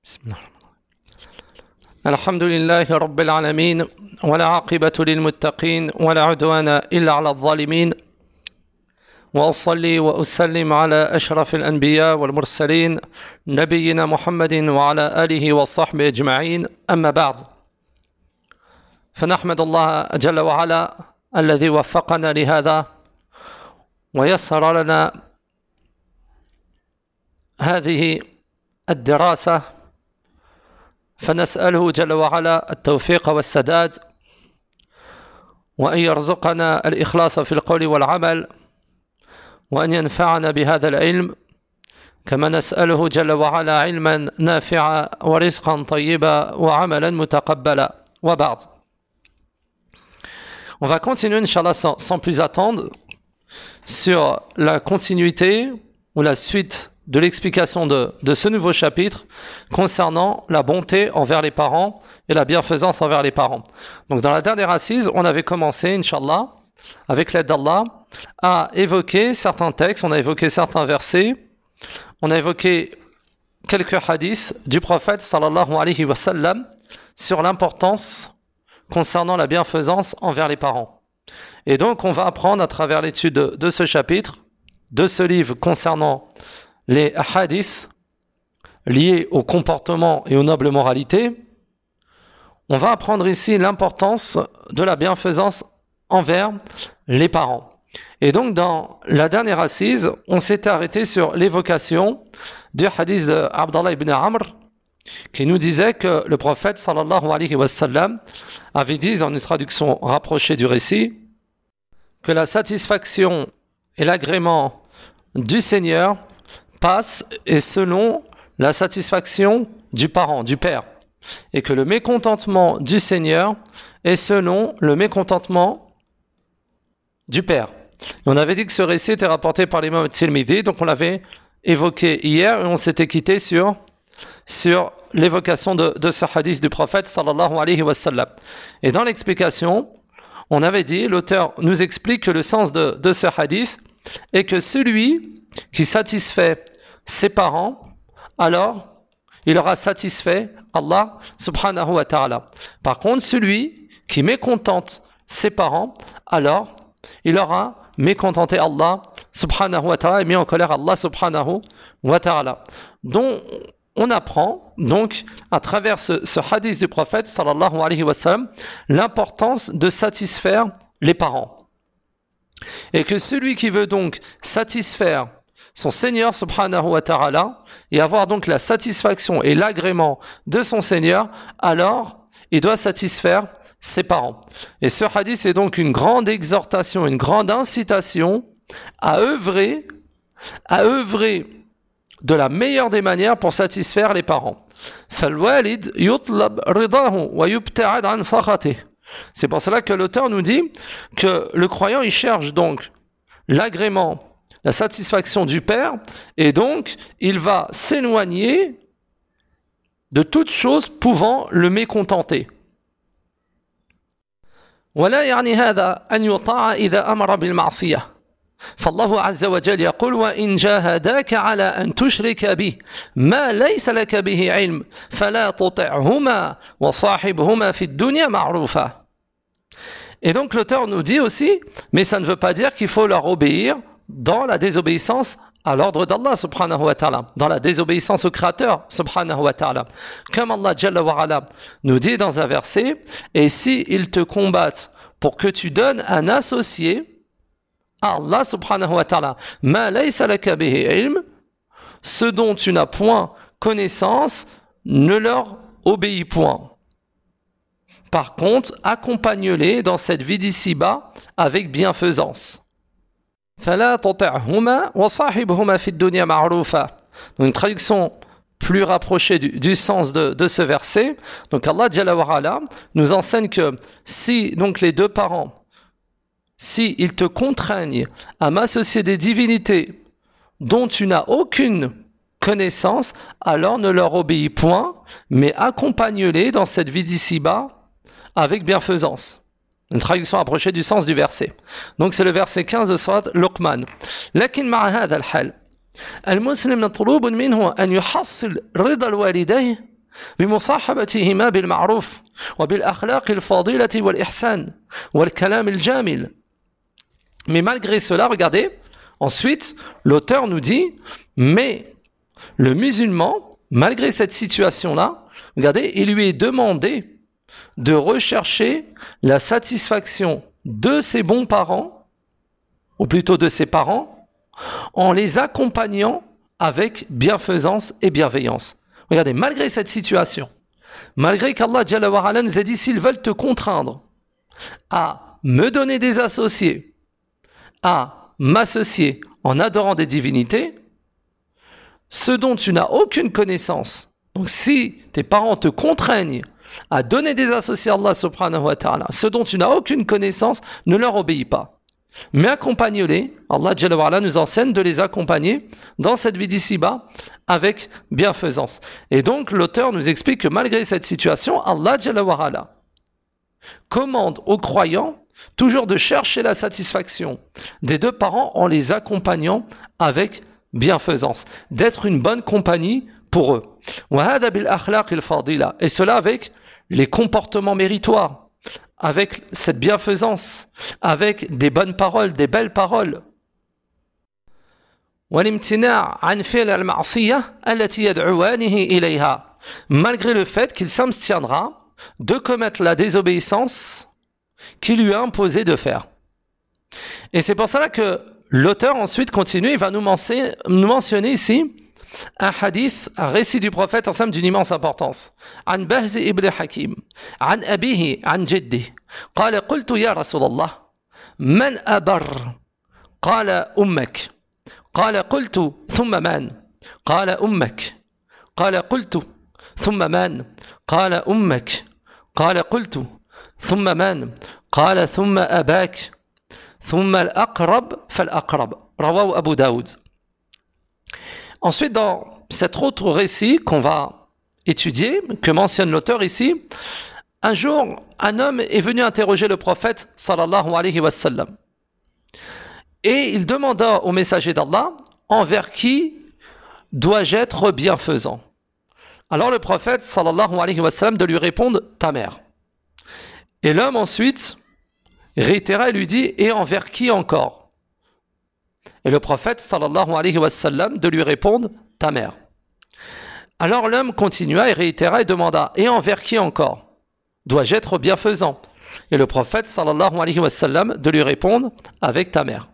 بسم الله الحمد لله رب العالمين ولا عاقبة للمتقين ولا عدوان إلا على الظالمين وأصلي وأسلم على أشرف الأنبياء والمرسلين نبينا محمد وعلى آله وصحبه أجمعين أما بعد فنحمد الله جل وعلا الذي وفقنا لهذا ويسر لنا هذه الدراسة فنسأله جل وعلا التوفيق والسداد وأن يرزقنا الإخلاص في القول والعمل وأن ينفعنا بهذا العلم كما نسأله جل وعلا علما نافعا ورزقا طيبا وعملا متقبلا وبعد. On va continuer, Inch'Allah, sans plus attendre, sur la continuité ou la suite de l'explication de ce nouveau chapitre concernant la bonté envers les parents et la bienfaisance envers les parents. Donc dans la dernière assise, on avait commencé, Inch'Allah, avec l'aide d'Allah, à évoquer certains textes, on a évoqué certains versets, on a évoqué quelques hadiths du prophète sallallahu alayhi wa sallam sur l'importance concernant la bienfaisance envers les parents. Et donc on va apprendre à travers l'étude de ce chapitre, de ce livre concernant les hadiths liés au comportement et aux nobles moralités, on va apprendre ici l'importance de la bienfaisance envers les parents. Et donc dans la dernière assise, on s'était arrêté sur l'évocation du hadith de Abdallah ibn Amr qui nous disait que le prophète sallallahu alayhi wa sallam avait dit, dans une traduction rapprochée du récit, que la satisfaction et l'agrément du Seigneur passe et selon la satisfaction du parent, du père, et que le mécontentement du Seigneur est selon le mécontentement du père. Et on avait dit que ce récit était rapporté par l'imam Tirmidhi, donc on l'avait évoqué hier et on s'était quitté sur l'évocation de ce hadith du prophète sallallahu alayhi wa sallam. Et dans l'explication, on avait dit, l'auteur nous explique que le sens de ce hadith est que celui qui satisfait ses parents, alors il aura satisfait Allah subhanahu wa ta'ala. Par contre, celui qui mécontente ses parents, alors il aura mécontenté Allah subhanahu wa ta'ala et mis en colère Allah subhanahu wa ta'ala. Donc on apprend donc à travers ce hadith du prophète sallallahu alayhi wa sallam l'importance de satisfaire les parents. Et que celui qui veut donc satisfaire son Seigneur subhanahu wa ta'ala et avoir donc la satisfaction et l'agrément de son Seigneur, alors il doit satisfaire ses parents. Et ce hadith est donc une grande exhortation, une grande incitation à œuvrer de la meilleure des manières pour satisfaire les parents. C'est pour cela que l'auteur nous dit que le croyant il cherche donc l'agrément, la satisfaction du père, et donc il va s'éloigner de toute chose pouvant le mécontenter. ولا يعني هذا أن يطاع إذا أمر بالمعصية فالله عز وجل يقول وإن جاهداك على أن تشرك به ما ليس لك به علم فلا تطعهما وصاحبهما في الدنيا معروفا. Et donc l'auteur nous dit aussi, mais ça ne veut pas dire qu'il faut leur obéir dans la désobéissance à l'ordre d'Allah subhanahu wa ta'ala, dans la désobéissance au Créateur subhanahu wa ta'ala. Comme Allah jalla wa ala nous dit dans un verset, et si ils te combattent pour que tu donnes un associé à Allah subhanahu wa ta'ala, ma laysa laka bihi ilm, ce dont tu n'as point connaissance, ne leur obéis point. Par contre, accompagne-les dans cette vie d'ici-bas avec bienfaisance. فلا تطعهما وصاحبهما في الدنيا معروفا. Donc une traduction plus rapprochée du sens de ce verset. Donc Allah Jalla wa Ala nous enseigne que si donc les deux parents, si ils te contraignent à m'associer des divinités dont tu n'as aucune connaissance, alors ne leur obéis point, mais accompagne-les dans cette vie d'ici-bas avec bienfaisance. Une traduction approchée du sens du verset. Donc c'est le verset 15 de Surat Luqman. لكن مع هذا الحال المسلم مطلوب منه أن يحصل رضا الوالدين بمصاحبتهما بالمعروف وبالأخلاق الفاضلة والإحسان والكلام الجامل. Mais malgré cela, regardez, ensuite, l'auteur nous dit, mais le musulman, malgré cette situation-là, regardez, il lui est demandé de rechercher la satisfaction de ses bons parents, ou plutôt de ses parents, en les accompagnant avec bienfaisance et bienveillance. Regardez, malgré cette situation, malgré qu'Allah Jalla wa Ala nous a dit, s'ils veulent te contraindre à me donner des associés, à m'associer en adorant des divinités, ce dont tu n'as aucune connaissance. Donc si tes parents te contraignent à donner des associés à Allah subhanahu wa ta'ala, ce dont tu n'as aucune connaissance, ne leur obéis pas. Mais accompagne-les, Allah Jalla wa Ala nous enseigne de les accompagner dans cette vie d'ici-bas avec bienfaisance. Et donc l'auteur nous explique que malgré cette situation, Allah Jalla wa Ala commande aux croyants toujours de chercher la satisfaction des deux parents en les accompagnant avec bienfaisance, d'être une bonne compagnie pour eux. Et cela avec les comportements méritoires, avec cette bienfaisance, avec des bonnes paroles, des belles paroles. Malgré le fait qu'il s'abstiendra de commettre la désobéissance qui lui a imposé de faire. Et c'est pour cela que l'auteur ensuite continue, il va nous mentionner ici un hadith, un récit du prophète ensemble d'une immense importance. عن بهز ابن حكيم عن أبيه عن جده قال قلت يا رسول الله من أبر قال أمك قال قلت ثم من قال أمك قال قلت ثم من قال أمك قال قلت ثم من قال ثم أباك ثم الأقرب فالأقرب رواه أبو داود. Ensuite, dans cet autre récit qu'on va étudier, que mentionne l'auteur ici, un jour, un homme est venu interroger le prophète sallallahu alayhi wa sallam. Et il demanda au messager d'Allah, envers qui dois-je être bienfaisant? Alors le prophète sallallahu alayhi wa sallam de lui répondre, ta mère. Et l'homme ensuite réitéra et lui dit, et envers qui encore? Et le prophète sallallahu alayhi wa sallam de lui répondre, ta mère. Alors l'homme continua et réitéra et demanda, et envers qui encore dois-je être bienfaisant? Et le prophète sallallahu alayhi wa sallam de lui répondre, avec ta mère.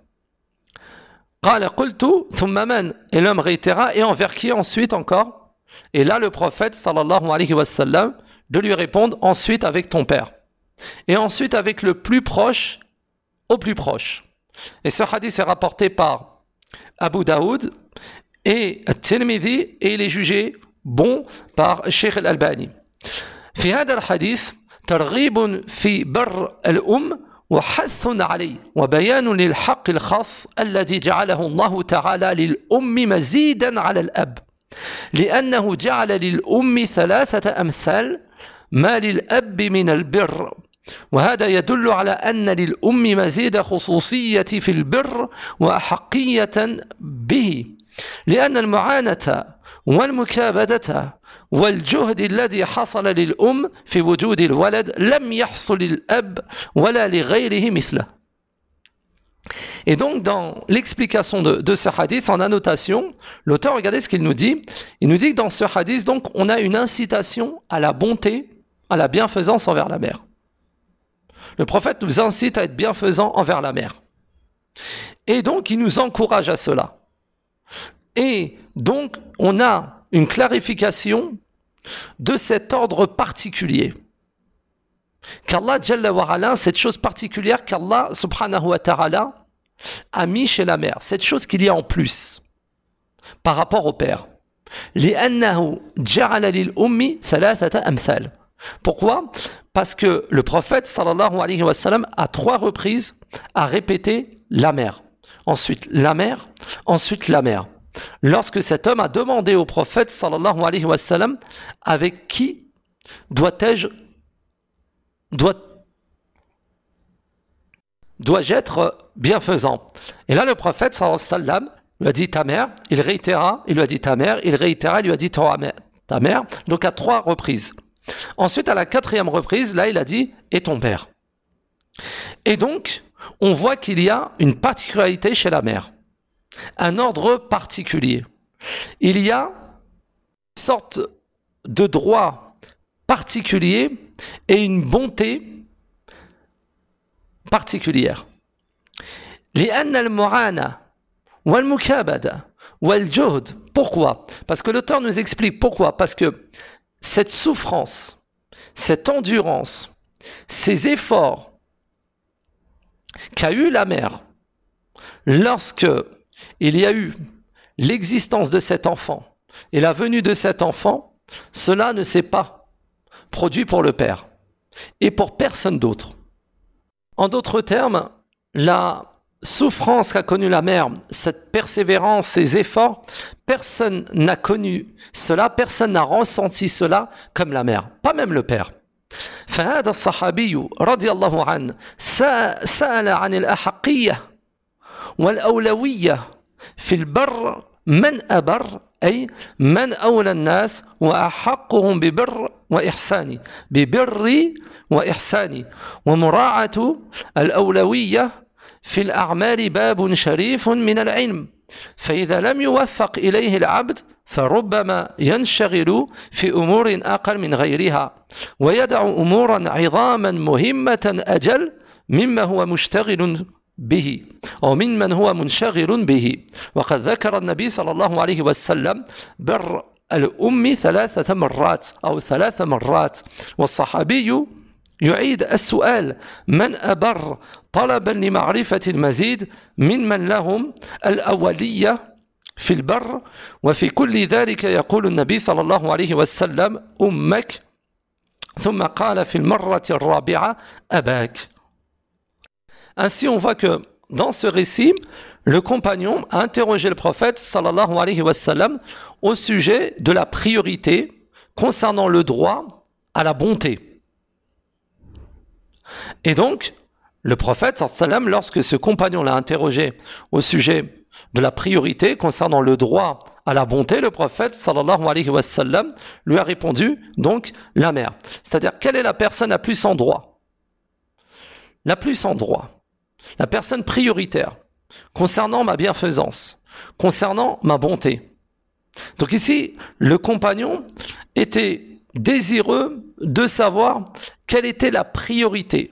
قال قلت ثم من. Et l'homme réitéra, et envers qui ensuite encore? Et là le prophète sallallahu alayhi wa sallam de lui répondre, ensuite avec ton père. Et ensuite avec le plus proche au plus proche. Et ce hadith est rapporté par Abu Daoud et Tirmidhi et il est jugé bon par Sheikh al-Albani. في هذا الحديث ترغيب في بر الأم وحث عليه وبيان للحق الخاص الذي جعله الله تعالى للأم مزيدا على الأب لأنه جعل للأم ثلاثة أمثال ما للأب من البر وهذا يدل على أن للأم مزيد خصوصية في البر وأحقية به لأن المعاناة والمكابدة والجهد الذي حصل للأم في وجود الولد لم يحصل للأب ولا لغيره مثله. Et donc dans l'explication de ce hadith en annotation, l'auteur, regardez ce qu'il nous dit. Il nous dit que dans ce hadith, donc, on a une incitation à la bonté, à la bienfaisance envers la mère. Le prophète nous incite à être bienfaisant envers la mère. Et donc, il nous encourage à cela. Et donc, on a une clarification de cet ordre particulier. Qu'Allah Jalla wa Ala, cette chose particulière qu'Allah subhanahu wa ta'ala a mis chez la mère, cette chose qu'il y a en plus par rapport au père. لأنه جعل للأم ثلاثة أمثال. Pourquoi? Parce que le prophète sallallahu alayhi wa sallam à 3 reprises a répété la mère, ensuite la mère, ensuite la mère. Lorsque cet homme a demandé au prophète sallallahu alayhi wa sallam avec qui dois-je être bienfaisant? Et là le prophète sallallahu alayhi wa sallam lui a dit ta mère, il réitéra, il lui a dit ta mère, il réitéra, il lui a dit ta ta mère, donc à 3 reprises. Ensuite, à la 4e reprise, là, il a dit « et ton père ». Et donc, on voit qu'il y a une particularité chez la mère, un ordre particulier. Il y a une sorte de droit particulier et une bonté particulière. لأن المعاناة والمكابدة والجهد. Pourquoi? Parce que l'auteur nous explique pourquoi. Parce que cette souffrance, cette endurance, ces efforts qu'a eu la mère lorsque il y a eu l'existence de cet enfant et la venue de cet enfant, cela ne s'est pas produit pour le père et pour personne d'autre. En d'autres termes, la souffrance qu'a connue la mère, cette persévérance, ces efforts, personne n'a connu cela, personne n'a ressenti cela comme la mère, pas même le père. فهذا الصحابي رضي الله عنه سأل عن الأحقية والأولوية في البر من أبر أي من أولى الناس وأحقهم ببر وإحساني ومراعاة الأولوية في الأعمال باب شريف من العلم فإذا لم يوفق إليه العبد فربما ينشغل في أمور أقل من غيرها ويدع أمورا عظاما مهمة أجل مما هو مشتغل به أو ممن هو منشغل به وقد ذكر النبي صلى الله عليه وسلم بر الأم 3 مرات أو 3 مرات والصحابي يعيد السؤال من أبر طلبا لمعرفة المزيد من لهم الأولية في البر وفي كل ذلك يقول النبي صلى الله عليه وسلم أمك ثم قال في المرة الرابعة أباك. Ainsi on voit que dans ce récit, le compagnon a interrogé le prophète sallallahu alayhi wa sallam au sujet de la priorité concernant le droit à la bonté. Et donc, le prophète sallallahu alayhi wa sallam, lorsque ce compagnon l'a interrogé au sujet de la priorité concernant le droit à la bonté, le prophète sallallahu alayhi wa sallam lui a répondu donc la mère. C'est-à-dire, quelle est la personne la plus en droit? La plus en droit. La personne prioritaire concernant ma bienfaisance, concernant ma bonté. Donc ici, le compagnon était désireux de savoir quelle était la priorité.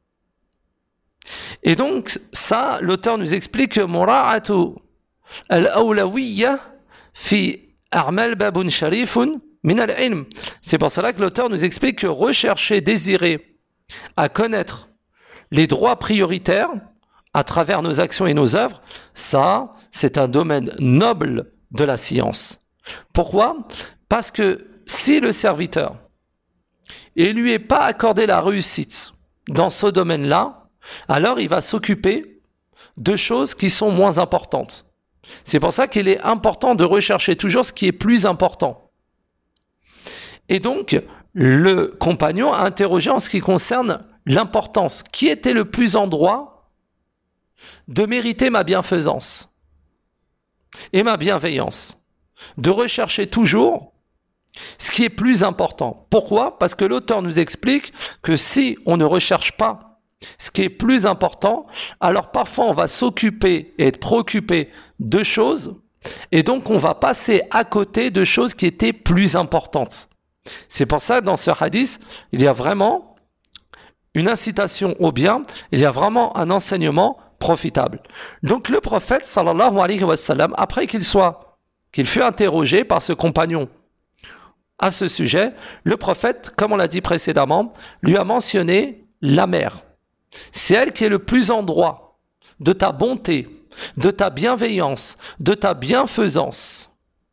Et donc ça, l'auteur nous explique que mura'atu al-awlawiyya fi a'mal babun sharifun min al-ilm. C'est pour cela que l'auteur nous explique que rechercher, désirer à connaître les droits prioritaires à travers nos actions et nos œuvres, ça, c'est un domaine noble de la science. Pourquoi? Parce que si le serviteur ne lui est pas accordé la réussite dans ce domaine-là, alors il va s'occuper de choses qui sont moins importantes. C'est pour ça qu'il est important de rechercher toujours ce qui est plus important. Et donc, le compagnon a interrogé en ce qui concerne l'importance. Qui était le plus en droit de mériter ma bienfaisance et ma bienveillance? De rechercher toujours ce qui est plus important. Pourquoi? Parce que l'auteur nous explique que si on ne recherche pas ce qui est plus important, alors parfois on va s'occuper et être préoccupé de choses et donc on va passer à côté de choses qui étaient plus importantes. C'est pour ça que dans ce hadith, il y a vraiment une incitation au bien, il y a vraiment un enseignement profitable. Donc le prophète sallallahu alayhi wa sallam, après qu'il fut interrogé par ce compagnon à ce sujet, le prophète, comme on l'a dit précédemment, lui a mentionné la mère. C'est elle qui est le plus en droit de ta bonté, de ta bienveillance, de ta bienfaisance.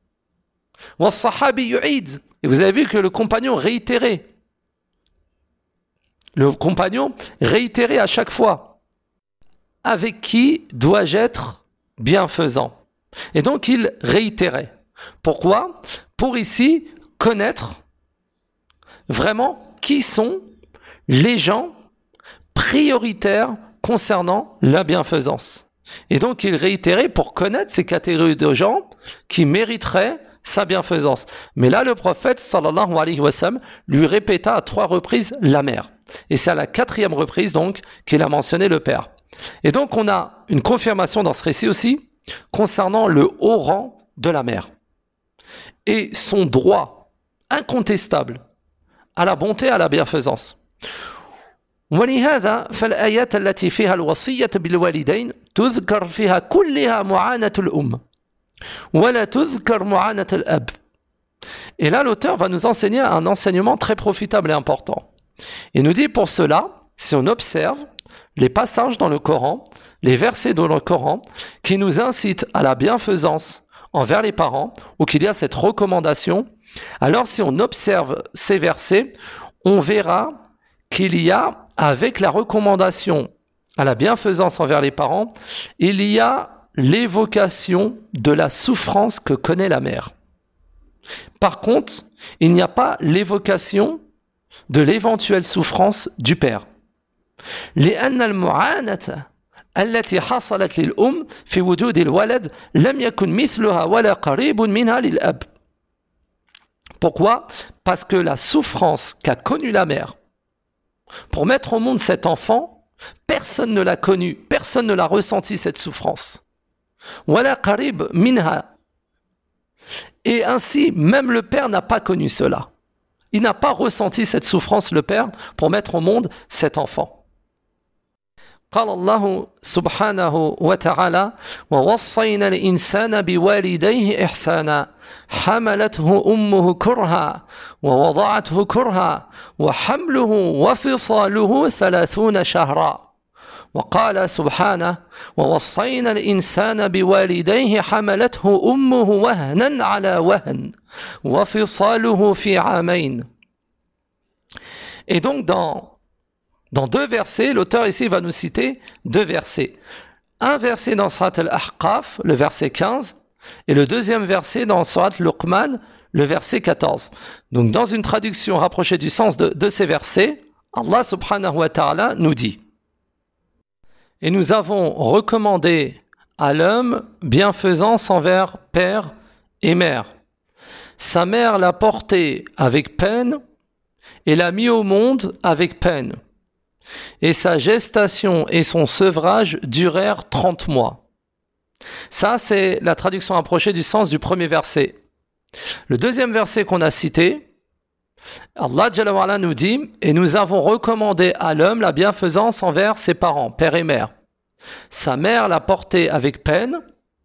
Et vous avez vu que le compagnon réitérait. Le compagnon réitérait à chaque fois. Avec qui dois-je être bienfaisant? Et donc il réitérait. Pourquoi? Pour ici connaître vraiment qui sont les gens prioritaires concernant la bienfaisance. Et donc il réitérait pour connaître ces catégories de gens qui mériteraient sa bienfaisance. Mais là, le prophète, sallallahu alayhi wa sallam, lui répéta à 3 reprises la mère. Et c'est à la 4e reprise, donc, qu'il a mentionné le père. Et donc, on a une confirmation dans ce récit aussi, concernant le haut rang de la mère. Et son droit incontestable à la bonté et à la bienfaisance. ولهذا فالآيات التي فيها الوصية بالوالدين تذكر فيها كلها معاناة الأم ولا تذكر معاناة الأب. Et là, l'auteur va nous enseigner un enseignement très profitable et important. Il nous dit pour cela, si on observe les passages dans le Coran, les versets dans le Coran qui nous incitent à la bienfaisance envers les parents, ou qu'il y a cette recommandation, alors si on observe ces versets, on verra qu'il y a, avec la recommandation à la bienfaisance envers les parents, il y a l'évocation de la souffrance que connaît la mère. Par contre, il n'y a pas l'évocation de l'éventuelle souffrance du père. لأن المعاناة التي حصلت للأم في وجود الولد لم يكن مثلها ولا قريب منها للأب. Pourquoi? Parce que la souffrance qu'a connue la mère pour mettre au monde cet enfant, personne ne l'a connue, personne ne l'a ressenti cette souffrance. ولا قريب منها. Et ainsi, même le père n'a pas connu cela. Il n'a pas ressenti cette souffrance, le père, pour mettre au monde cet enfant. قال الله سبحانه وتعالى ووصينا الإنسان بوالديه إحسانا حملته أمه كرها ووضعته كرها وحمله وفصاله 30 شهرا وقال سبحانه ووصينا الإنسان بوالديه حملته أمه وهنا على وهن وفصاله في عامين. Et donc dans 2 versets, l'auteur ici va nous citer 2 versets. Un verset dans Surat Al-Ahqaf, le verset 15, et le deuxième verset dans Surat Luqman, le verset 14. Donc dans une traduction rapprochée du sens de ces versets, Allah subhanahu wa ta'ala nous dit: et nous avons recommandé à l'homme bienfaisance envers père et mère. Sa mère l'a porté avec peine et l'a mis au monde avec peine. Et sa gestation et son sevrage durèrent 30 mois. Ça, c'est la traduction approchée du sens du premier verset. Le deuxième verset qu'on a cité, Allah Jalla wa Ala nous dit: et nous avons recommandé à l'homme la bienfaisance envers ses parents, père et mère. Sa mère l'a porté avec peine,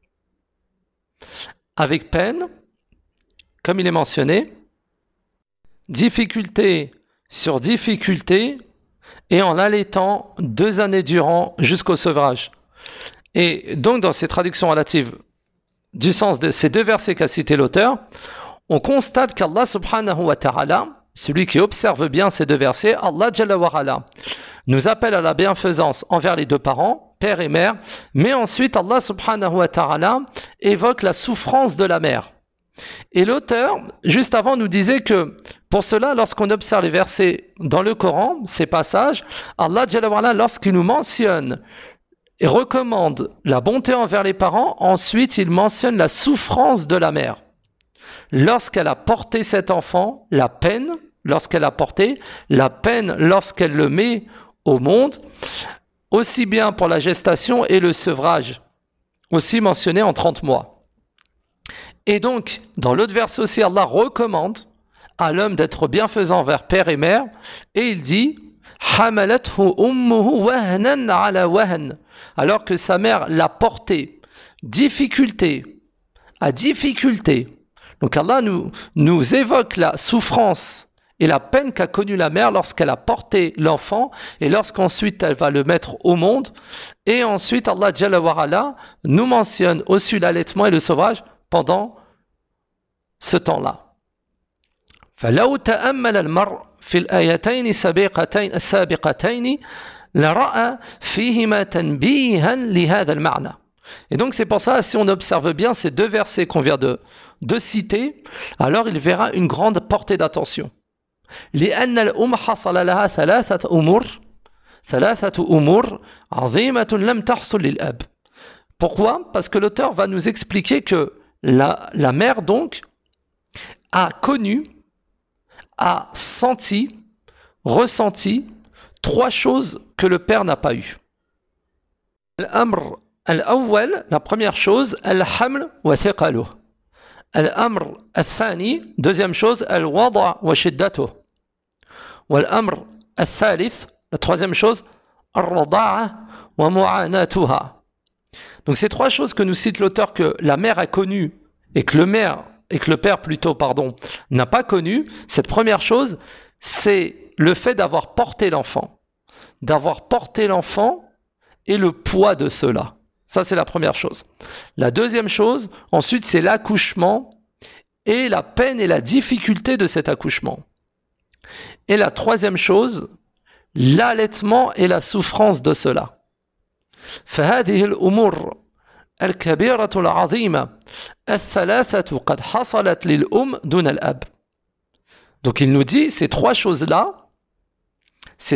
comme il est mentionné, difficulté sur difficulté, et en l'allaitant 2 années durant jusqu'au sevrage. Et donc dans ces traductions relatives du sens de ces 2 versets qu'a cité l'auteur, on constate qu'Allah subhanahu wa ta'ala, celui qui observe bien ces 2 versets, Allah Jalla wa Ala, nous appelle à la bienfaisance envers les 2 parents, père et mère, mais ensuite Allah subhanahu wa ta'ala évoque la souffrance de la mère. Et l'auteur, juste avant, nous disait que pour cela, lorsqu'on observe les versets dans le Coran, ces passages, Allah Jalla wa Ala, lorsqu'il nous mentionne et recommande la bonté envers les parents, ensuite il mentionne la souffrance de la mère. Lorsqu'elle a porté cet enfant, la peine, lorsqu'elle a porté, la peine lorsqu'elle le met au monde, aussi bien pour la gestation et le sevrage, aussi mentionné en 30 mois. Et donc, dans l'autre verset aussi, Allah recommande à l'homme d'être bienfaisant envers père et mère, et il dit حَمَلَتْهُ أُمُّهُ وَهْنًا عَلَى وَهْنٍ, alors que sa mère l'a porté difficulté à difficulté. Donc Allah nous évoque la souffrance et la peine qu'a connue la mère lorsqu'elle a porté l'enfant et lorsqu'ensuite elle va le mettre au monde. Et ensuite Allah Jalla wa Ala nous mentionne aussi l'allaitement et le sevrage pendant ce temps-là. فلو تأمل المرء في الآيتين السابقتين لرأى فيهما تنبيها لهذا المعنى. Et donc c'est pour ça, si on observe bien ces 2 versets qu'on vient de citer, alors il verra une grande portée d'attention. لأن الأم حصل لها ثلاثة أمور عظيمة لم تحصل للأب. Pourquoi? Parce que l'auteur va nous expliquer que la mère donc a connu, a senti, ressenti 3 choses que le père n'a pas eues. Al-amr al-awwal, la première chose, al-haml wa thiqaluh. Al-amr al-thani, deuxième chose, al-wada' wa shiddatuh. Wal-amr al-thalith, la troisième chose, al-rada'a wa mu'anatuha. Donc ces 3 choses que nous cite l'auteur que la mère a connues et que le père plutôt, n'a pas connu. Cette première chose, c'est le fait d'avoir porté l'enfant. D'avoir porté l'enfant et le poids de cela. Ça, c'est la première chose. La deuxième chose, ensuite, c'est l'accouchement et la peine et la difficulté de cet accouchement. Et la troisième chose, l'allaitement et la souffrance de cela. فهذه الأمور الكبيرة العظيمة الثلاثة قد حصلت للأم دون الأب. Donc il nous dit ces 3 choses-là, ces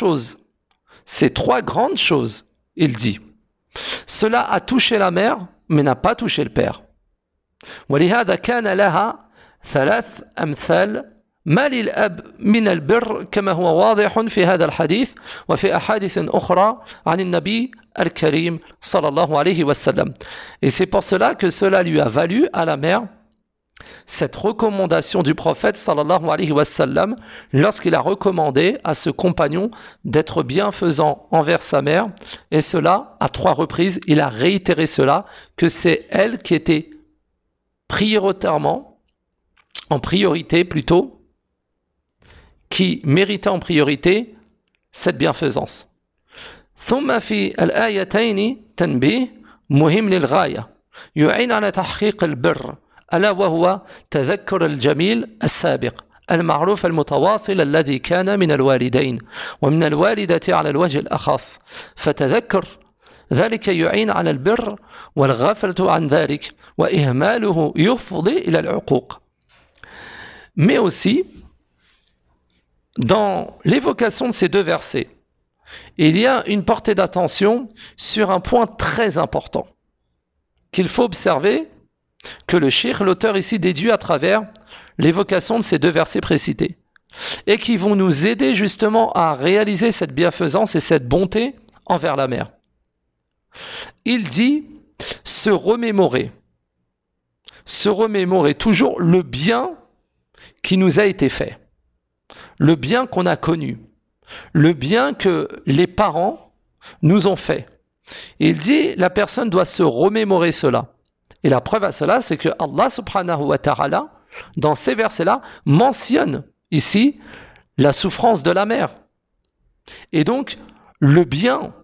3 grandes choses, il dit. Cela a touché la mère, mais n'a pas touché le père. ولهذا كان لها 3 أمثال ما للأب من البر كما هو واضح في هذا الحديث وفي أحاديث أخرى عن النبي الكريم صلى الله عليه وسلم. Et c'est pour cela que cela lui a valu à la mère cette recommandation du prophète sallallahu alayhi wa sallam lorsqu'il a recommandé à ce compagnon d'être bienfaisant envers sa mère, et cela à 3 reprises. Il a réitéré cela, que c'est elle qui était en priorité plutôt, qui méritait en priorité cette bienfaisance. ثم في الآيتين تنبيه مهم للغاية يعين على تحقيق البر ألا وهو تذكر الجميل السابق المعروف المتواصل الذي كان من الوالدين ومن الوالدة على الوجه الأخص فتذكر ذلك يعين على البر والغفلة عن ذلك وإهماله يفضي إلى العقوق. Mais aussi, dans l'évocation de ces 2 versets, il y a une portée d'attention sur un point très important qu'il faut observer, que le cheikh, l'auteur ici, déduit à travers l'évocation de ces 2 versets précités, et qui vont nous aider justement à réaliser cette bienfaisance et cette bonté envers la mère. Il dit se remémorer toujours le bien qui nous a été fait, le bien qu'on a connu, le bien que les parents nous ont fait. Il dit la personne doit se remémorer cela. Et la preuve à cela, c'est que Allah subhanahu wa ta'ala, dans ces versets-là, mentionne ici la souffrance de la mère. Et donc, le bien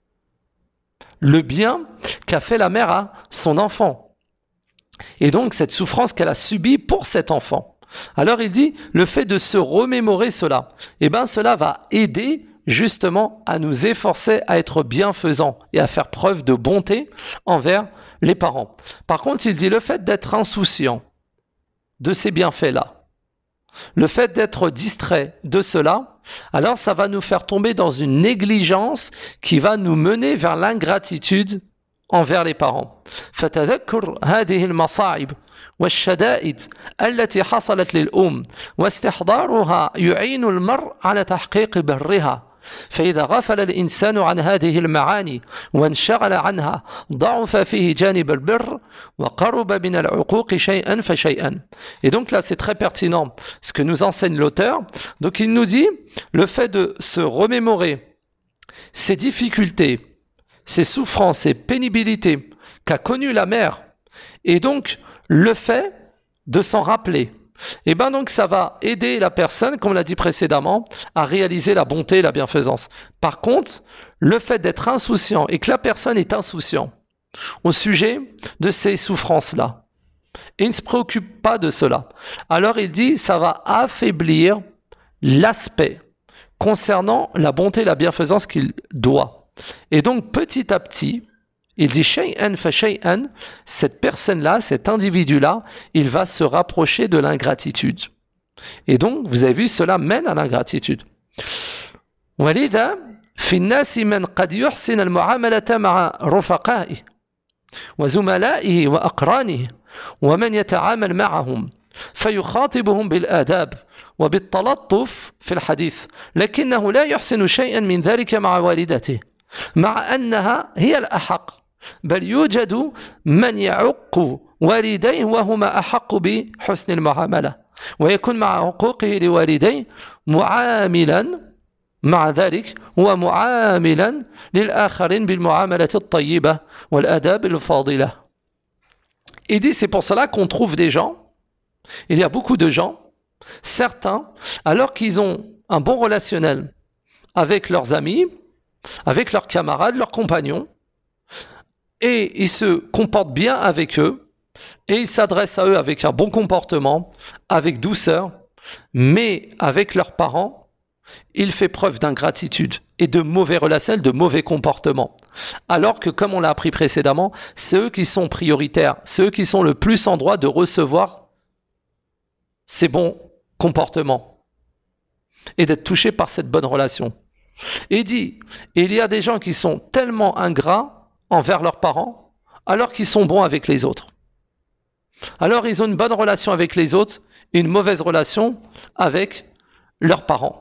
qu'a fait la mère à son enfant. Et donc, cette souffrance qu'elle a subie pour cet enfant. Alors, il dit, le fait de se remémorer cela, cela va aider justement à nous efforcer à être bienfaisants et à faire preuve de bonté envers les parents. Par contre, il dit le fait d'être insouciant de ces bienfaits-là, le fait d'être distrait de cela, alors ça va nous faire tomber dans une négligence qui va nous mener vers l'ingratitude envers les parents. فتذكر هذه المصاعب والشدائد التي حصلت للأم واستحضارها يعين المرء على تحقيق برها. فإذا غفل الإنسان عن هذه المعاني وانشغل عنها ضعف فيه جانب البر وقرب من العقوق شيئا فشيئا. Et donc là c'est très pertinent ce que nous enseigne l'auteur. Donc il nous dit le fait de se remémorer ces difficultés, ces souffrances, ces pénibilités qu'a connues la mère, et donc le fait de s'en rappeler, et donc ça va aider la personne, comme on l'a dit précédemment, à réaliser la bonté et la bienfaisance. Par contre, le fait d'être insouciant et que la personne est insouciante au sujet de ces souffrances-là et ne se préoccupe pas de cela, alors il dit ça va affaiblir l'aspect concernant la bonté et la bienfaisance qu'il doit. Et donc petit à petit, il dit shay'an fa shay'an, cette personne-là, cet individu-là, il va se rapprocher de l'ingratitude. Et donc, vous avez vu, cela mène à l'ingratitude. ولذا في الناس من قد يحسن المعاملة مع رفقائه وزملائه وأقرانه ومن يتعامل معهم فيخاطبهم بالآداب وبالتلطف في الحديث لكنه لا يحسن شيئا من ذلك مع والدته مع أنها هي الأحق بل يوجد من يعق والديه وهما أحق بحسن المعاملة ويكون مع حقوقه لوالديه معاملا مع ذلك هو معاملا للآخرين بالمعاملة الطيبة والآداب الفاضلة. Il dit c'est pour cela qu'on trouve des gens, il y a beaucoup de gens, certains, alors qu'ils ont un bon relationnel avec leurs amis, avec leurs camarades, leurs compagnons, et ils se comportent bien avec eux, et ils s'adressent à eux avec un bon comportement, avec douceur, mais avec leurs parents, il fait preuve d'ingratitude et de mauvais relationnels, de mauvais comportements. Alors que, comme on l'a appris précédemment, c'est eux qui sont prioritaires, c'est eux qui sont le plus en droit de recevoir ces bons comportements et d'être touchés par cette bonne relation. Et il dit, il y a des gens qui sont tellement ingrats envers leurs parents, alors qu'ils sont bons avec les autres. Alors ils ont une bonne relation avec les autres et une mauvaise relation avec leurs parents.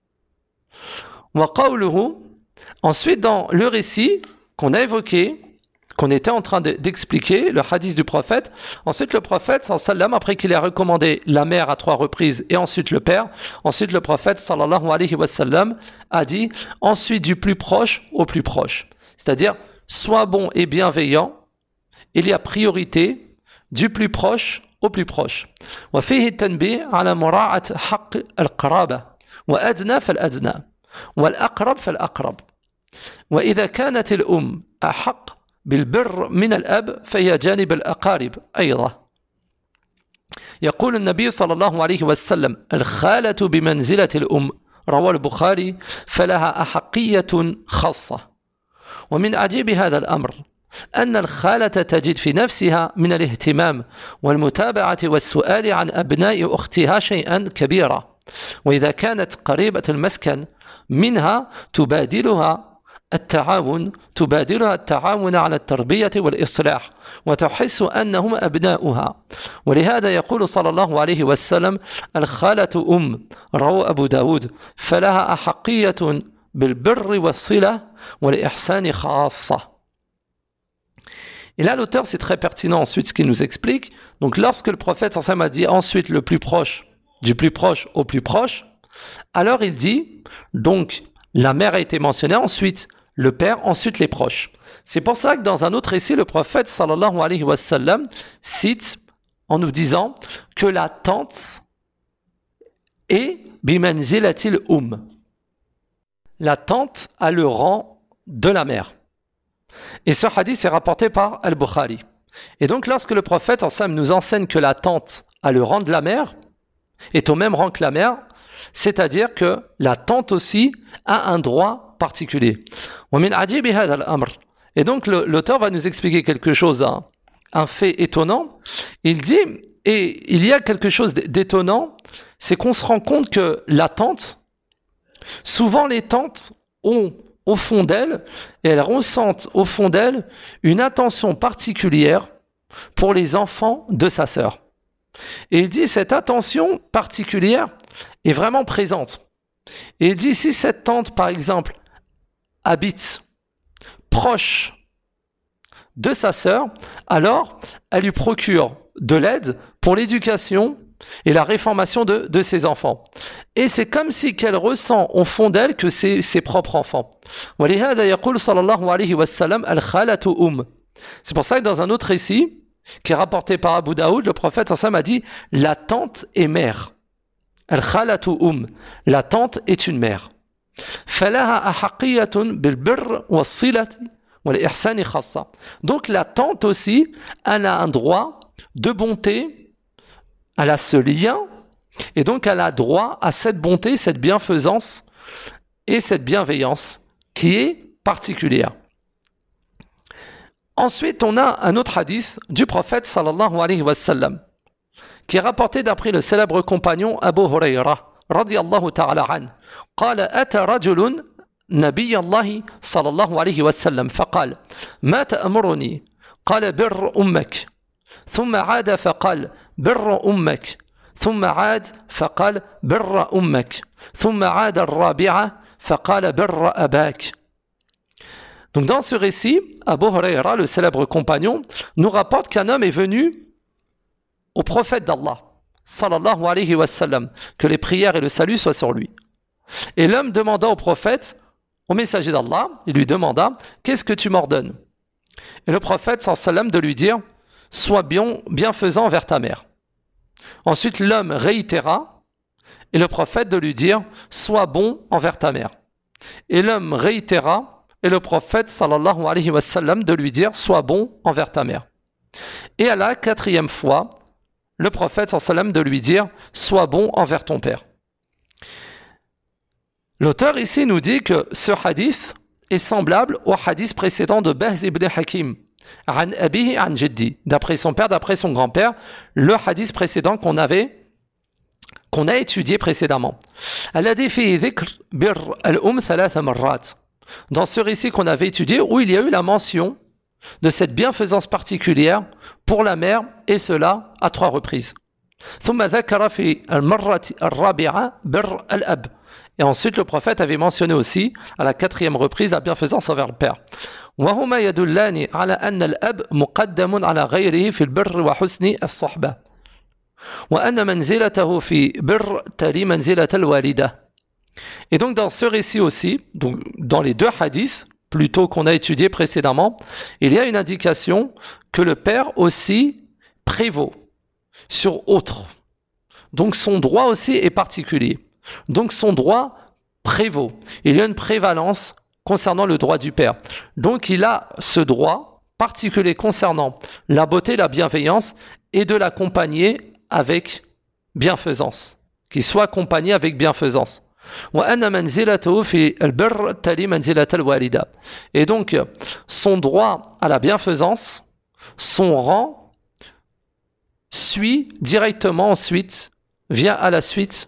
Ensuite, dans le récit qu'on a évoqué, qu'on était en train d'expliquer, le hadith du prophète, ensuite le prophète, sallam, après qu'il ait recommandé la mère à 3 reprises et ensuite le père, ensuite le prophète, sallallahu alayhi wa sallam, a dit, ensuite du plus proche au plus proche. C'est-à-dire, sois bon et bienveillant, il y a priorité du plus proche au plus proche. وفيه التنبيه على مراعاة حق القرابة وأدنى فالأدنى والأقرب فالأقرب وإذا كانت الأم أحق بالبر من الأب فهي جانب الأقارب أيضا. يقول النبي صلى الله عليه وسلم الخالة بمنزلة الأم رواه البخاري فلها أحقية خاصة. ومن عجيب هذا الأمر أن الخالة تجد في نفسها من الاهتمام والمتابعة والسؤال عن أبناء أختها شيئا كبيرا وإذا كانت قريبة المسكن منها تبادلها التعاون على التربية والإصلاح وتحس أنهم أبناؤها ولهذا يقول صلى الله عليه وسلم الخالة رواه أبو داود فلها أحقية بالبر والصلة والإحسان خاصة. Et là, l'auteur, c'est très pertinent ensuite ce qu'il nous explique. Donc, lorsque le prophète a dit ensuite le plus proche, du plus proche au plus proche, alors il dit, donc, la mère a été mentionnée, ensuite le père, ensuite les proches. C'est pour ça que dans un autre récit, le prophète, sallallahu alayhi wa sallam, cite en nous disant que la tante est bimanzilatil La tante a le rang de la mère. Et ce hadith est rapporté par Al-Bukhari. Et donc, lorsque le prophète nous enseigne que la tante a le rang de la mère, est au même rang que la mère, c'est-à-dire que la tante aussi a un droit particulier. Et donc, l'auteur va nous expliquer quelque chose, un fait étonnant. Il dit, et il y a quelque chose d'étonnant, c'est qu'on se rend compte que la tante, souvent les tantes ont au fond d'elles, et elles ressentent au fond d'elles une attention particulière pour les enfants de sa sœur. Et il dit cette attention particulière est vraiment présente. Et il dit si cette tante, par exemple, habite proche de sa sœur, alors elle lui procure de l'aide pour l'éducation et la réformation de ses enfants. Et c'est comme si qu'elle ressent au fond d'elle que c'est ses propres enfants. C'est pour ça que dans un autre récit, qui est rapporté par Abu Daoud, le prophète a dit « La tante est mère ». La tante est une mère. Donc la tante aussi, elle a un droit de bonté, elle a ce lien, et donc elle a droit à cette bonté, cette bienfaisance et cette bienveillance qui est particulière. Ensuite, on a un autre hadith du prophète sallallahu alayhi wa sallam qui est rapporté d'après le célèbre compagnon Abu Huraira radiyallahu ta'ala an. قال أتى رجل نبي الله صلى الله عليه وسلم فقال ما تأمرني قال بر أمك ثم عاد فقال بر أمك ثم عاد فقال بر أمك ثم عاد الرابعة فقال بر أباك. Donc dans ce récit, Abu Huraira, le célèbre compagnon, nous rapporte qu'un homme est venu au prophète d'Allah, sallallahu alayhi wa sallam, que les prières et le salut soient sur lui. Et l'homme demanda au prophète, au messager d'Allah, il lui demanda, qu'est-ce que tu m'ordonnes? Et le prophète, sallallahu alayhi wa sallam, de lui dire, sois bienfaisant envers ta mère. Ensuite, l'homme réitéra, et le prophète de lui dire, sois bon envers ta mère. Et l'homme réitéra, et le prophète sallallahu alayhi wa sallam de lui dire sois bon envers ta mère. Et à la 4e fois, le prophète sallallahu alayhi wa sallam de lui dire sois bon envers ton père. L'auteur ici nous dit que ce hadith est semblable au hadith précédent de Bahz ibn Hakim, an abihi an jiddi, d'après son père, d'après son grand-père, le hadith précédent qu'on a étudié précédemment. Alladhi fi dhikr bir thalatha marrat. Dans ce récit qu'on avait étudié, où il y a eu la mention de cette bienfaisance particulière pour la mère, et cela à 3 reprises. Et ensuite le prophète avait mentionné aussi à la 4e reprise la bienfaisance envers le père. Et donc dans ce récit aussi, donc dans les 2 hadiths, plutôt qu'on a étudié précédemment, il y a une indication que le père aussi prévaut sur autre. Donc son droit aussi est particulier. Donc son droit prévaut. Il y a une prévalence concernant le droit du père. Donc il a ce droit particulier concernant la beauté, la bienveillance, et de l'accompagner avec bienfaisance. Qu'il soit accompagné avec bienfaisance. Et donc son droit à la bienfaisance, son rang suit directement ensuite, vient à la suite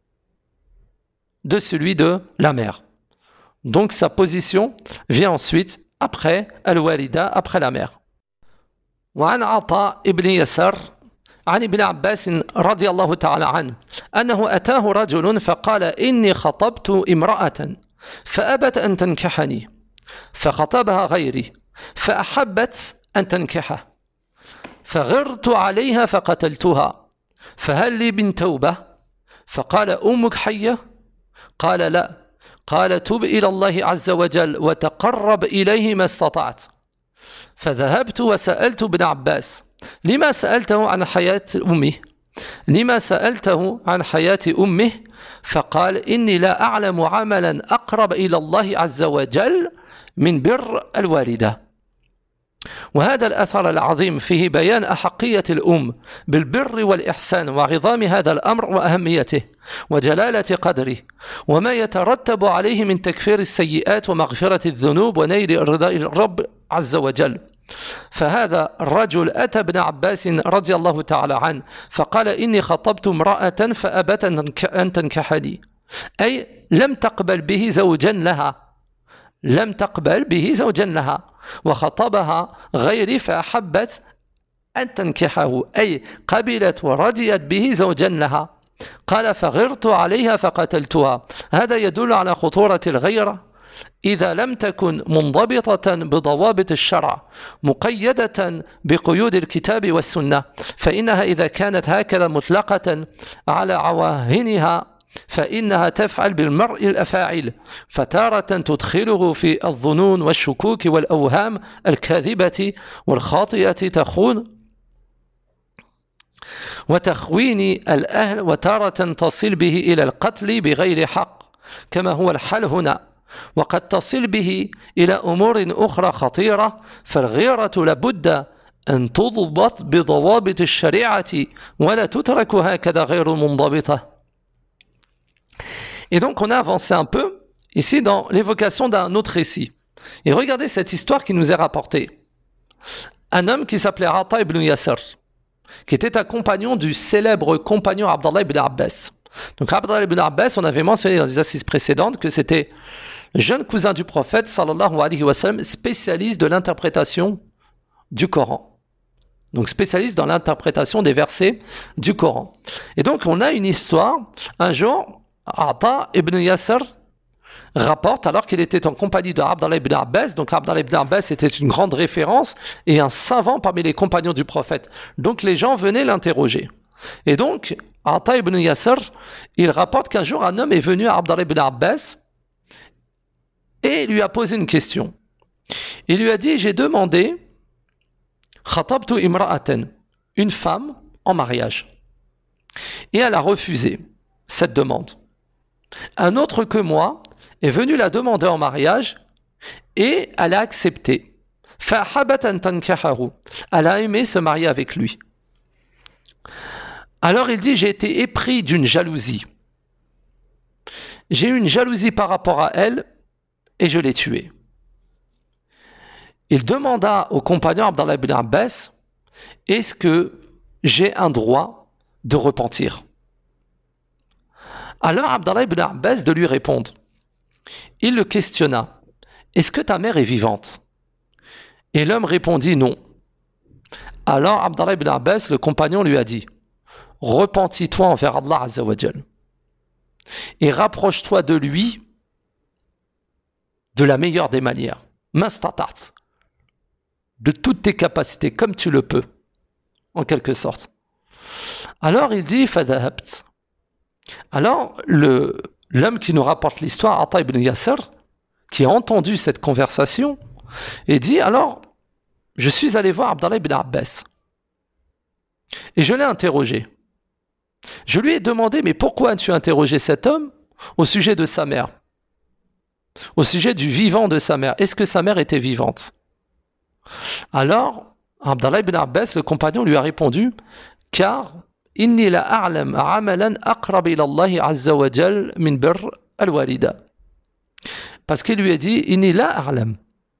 de celui de la mère. Donc sa position vient ensuite après al-walida, après la mère. وعن عطاء ابن يسار عن ابن عباس رضي الله تعالى عنه أنه أتاه رجل فقال إني خطبت امرأة فأبت أن تنكحني فخطبها غيري فأحبت أن تنكحه فغرت عليها فقتلتها فهل لي من توبة؟ فقال أمك حية؟ قال لا. قال تب إلى الله عز وجل وتقرب إليه ما استطعت. فذهبت وسألت ابن عباس لما سألته عن حياة أمه؟ لما سألته عن حياة أمه؟ فقال إني لا أعلم عملا أقرب إلى الله عز وجل من بر الوالدة. وهذا الأثر العظيم فيه بيان أحقية الأم بالبر والإحسان وعظام هذا الأمر وأهميته وجلالة قدره وما يترتب عليه من تكفير السيئات ومغفرة الذنوب ونيل رضاء الرب عز وجل. فهذا الرجل أتى ابن عباس رضي الله تعالى عنه فقال إني خطبت امرأة فأبت أن تنكحني، أي لم تقبل به زوجا لها، لم تقبل به زوجا لها، وخطبها غيري فأحبت أن تنكحه، أي قبلت ورضيت به زوجا لها. قال فغرت عليها فقتلتها. هذا يدل على خطورة الغيرة إذا لم تكن منضبطة بضوابط الشرع مقيدة بقيود الكتاب والسنة، فإنها إذا كانت هكذا مطلقة على عواهنها فإنها تفعل بالمرء الأفاعيل، فتارة تدخله في الظنون والشكوك والأوهام الكاذبة والخاطئة تخون وتخوين الأهل، وتارة تصل به إلى القتل بغير حق كما هو الحال هنا، وقد تصل به إلى أمور أخرى خطيرة. فالغيرة لابد أن تضبط بضوابط الشريعة ولا تترك هكذا غير منضبطة. Et donc on a avancé un peu ici dans l'évocation d'un autre récit. Et regardez cette histoire qui nous est rapportée. Un homme qui s'appelait Ata ibn Yasar, qui était un compagnon du célèbre compagnon Abdallah ibn Abbas. Donc Abdallah ibn Abbas, on avait mentionné dans les assises précédentes que c'était le jeune cousin du prophète sallallahu alayhi wa sallam, spécialiste de l'interprétation du Coran. donc spécialiste dans l'interprétation des versets du Coran. Et donc on a une histoire, un jour, Ata ibn Yasser rapporte, alors qu'il était en compagnie de Abdallah ibn Abbas, donc Abdallah ibn Abbas était une grande référence et un savant parmi les compagnons du prophète. Donc les gens venaient l'interroger. Et donc, Ata ibn Yasser, il rapporte qu'un jour un homme est venu à Abdallah ibn Abbas et lui a posé une question. Il lui a dit, j'ai demandé Khatabtu imra'atan, une femme en mariage. Et elle a refusé cette demande. Un autre que moi est venu la demander en mariage et elle a accepté. Elle a aimé se marier avec lui. Alors il dit, j'ai été épris d'une jalousie. J'ai eu une jalousie par rapport à elle et je l'ai tuée. Il demanda au compagnon Abdallah ibn Abbas, est-ce que j'ai un droit de repentir? Alors Abdallah ibn Abbas de lui répondre. Il le questionna, est-ce que ta mère est vivante? Et l'homme répondit non. Alors Abdallah ibn Abbas, le compagnon, lui a dit, repentis-toi envers Allah Azza wa Jal et rapproche-toi de lui de la meilleure des manières, mastata'at, de toutes tes capacités, comme tu le peux, en quelque sorte. Alors il dit, fadahabt. Alors l'homme qui nous rapporte l'histoire, Ata ibn Yasser, qui a entendu cette conversation, et dit, alors, je suis allé voir Abdallah ibn Abbas, et je l'ai interrogé. Je lui ai demandé, mais pourquoi as-tu interrogé cet homme au sujet de sa mère, au sujet du vivant de sa mère? Est-ce que sa mère était vivante? Alors, Abdallah ibn Abbas, le compagnon, lui a répondu, car inni la a'lam amalan aqrab ila Allah azza wa jal min birr al-walida. Parce qu'il lui a dit, inni la a'lam,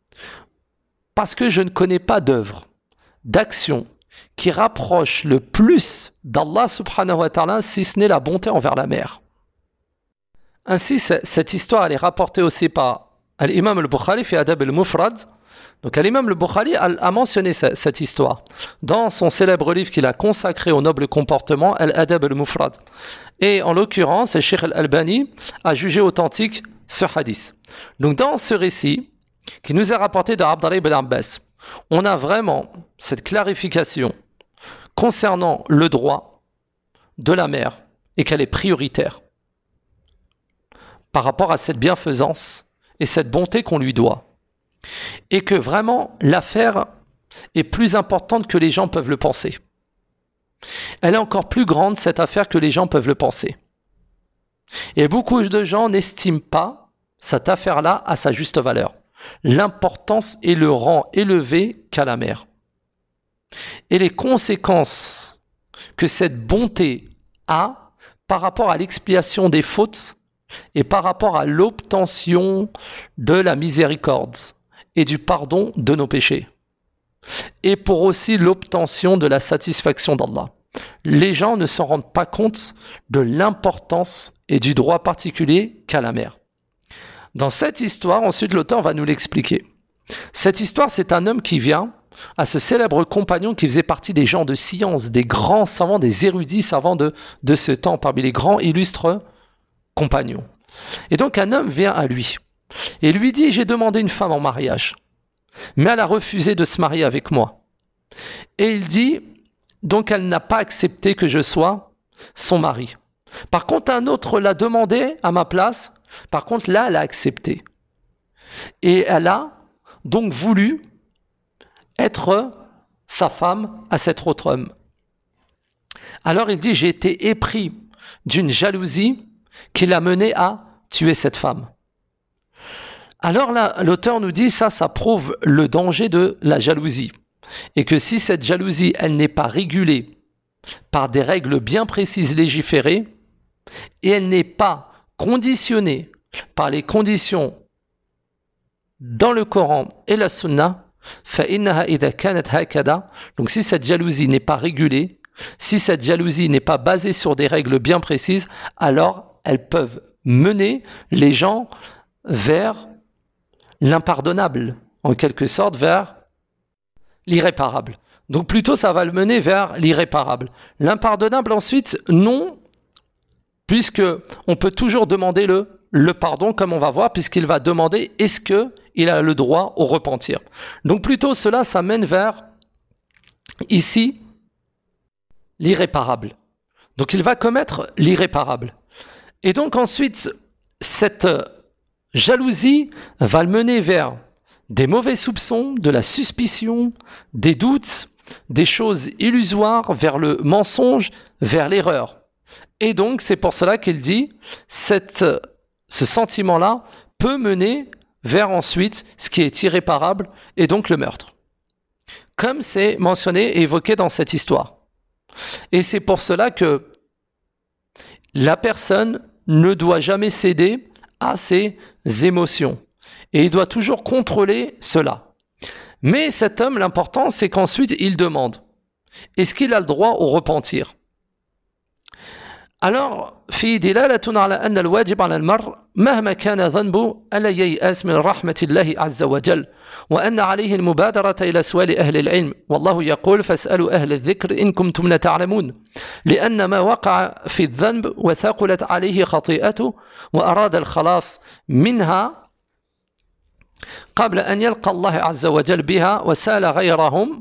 parce que je ne connais pas d'œuvre, d'action qui rapproche le plus d'Allah subhanahu wa ta'ala, si ce n'est la bonté envers la mère. Ainsi, cette histoire elle est rapportée aussi par l'imam al-Bukhari fi Adab al-Mufrad. Donc l'imam al-Bukhari a mentionné cette histoire dans son célèbre livre qu'il a consacré au noble comportement, Al-Adab al-Mufrad. Et en l'occurrence, le Cheikh al-Albani a jugé authentique ce hadith. Donc dans ce récit, qui nous est rapporté de Abdallah ibn Abbas, on a vraiment cette clarification concernant le droit de la mère et qu'elle est prioritaire par rapport à cette bienfaisance et cette bonté qu'on lui doit. Et que vraiment l'affaire est plus importante que les gens peuvent le penser. Elle est encore plus grande cette affaire que les gens peuvent le penser. Et beaucoup de gens n'estiment pas cette affaire-là à sa juste valeur. L'importance et le rang élevé qu'a la mère. Et les conséquences que cette bonté a par rapport à l'expiation des fautes et par rapport à l'obtention de la miséricorde et du pardon de nos péchés. Et pour aussi l'obtention de la satisfaction d'Allah. Les gens ne s'en rendent pas compte de l'importance et du droit particulier qu'a la mère. Dans cette histoire, ensuite l'auteur va nous l'expliquer. Cette histoire, c'est un homme qui vient à ce célèbre compagnon qui faisait partie des gens de science, des grands savants, des érudits savants de ce temps, parmi les grands illustres compagnons. Et donc un homme vient à lui et lui dit, j'ai demandé une femme en mariage, mais elle a refusé de se marier avec moi. Et il dit, donc elle n'a pas accepté que je sois son mari. Par contre, un autre l'a demandé à ma place, par contre là, elle a accepté. Et elle a donc voulu être sa femme à cet autre homme. Alors il dit, j'ai été épris d'une jalousie qui l'a mené à tuer cette femme. Alors là, l'auteur nous dit, ça prouve le danger de la jalousie. Et que si cette jalousie, elle n'est pas régulée par des règles bien précises légiférées, et elle n'est pas conditionnée par les conditions dans le Coran et la Sunna, donc si cette jalousie n'est pas régulée, si cette jalousie n'est pas basée sur des règles bien précises, alors elles peuvent mener les gens vers l'impardonnable, en quelque sorte vers l'irréparable. Donc plutôt ça va le mener vers l'irréparable. L'impardonnable ensuite, non, puisque on peut toujours demander le pardon, comme on va voir, puisqu'il va demander est-ce qu'il a le droit au repentir. Donc plutôt cela, ça mène vers, ici, l'irréparable. Donc il va commettre l'irréparable. Et donc ensuite, cette jalousie va le mener vers des mauvais soupçons, de la suspicion, des doutes, des choses illusoires, vers le mensonge, vers l'erreur. Et donc c'est pour cela qu'il dit, ce sentiment-là peut mener vers ensuite ce qui est irréparable, et donc le meurtre. Comme c'est mentionné et évoqué dans cette histoire. Et c'est pour cela que la personne ne doit jamais céder à ses émotions. Et il doit toujours contrôler cela. Mais cet homme, l'important, c'est qu'ensuite, il demande, est-ce qu'il a le droit au repentir? Alors, في دلالة على أن الواجب على المرء مهما كان ذنبه ألا ييأس من رحمة الله عز وجل وأن عليه المبادرة إلى سؤال أهل العلم والله يقول فاسألوا أهل الذكر إن كنتم لا تعلمون لأن ما وقع في الذنب وثقلت عليه خطيئته وأراد الخلاص منها قبل أن يلقى الله عز وجل بها وسال غيرهم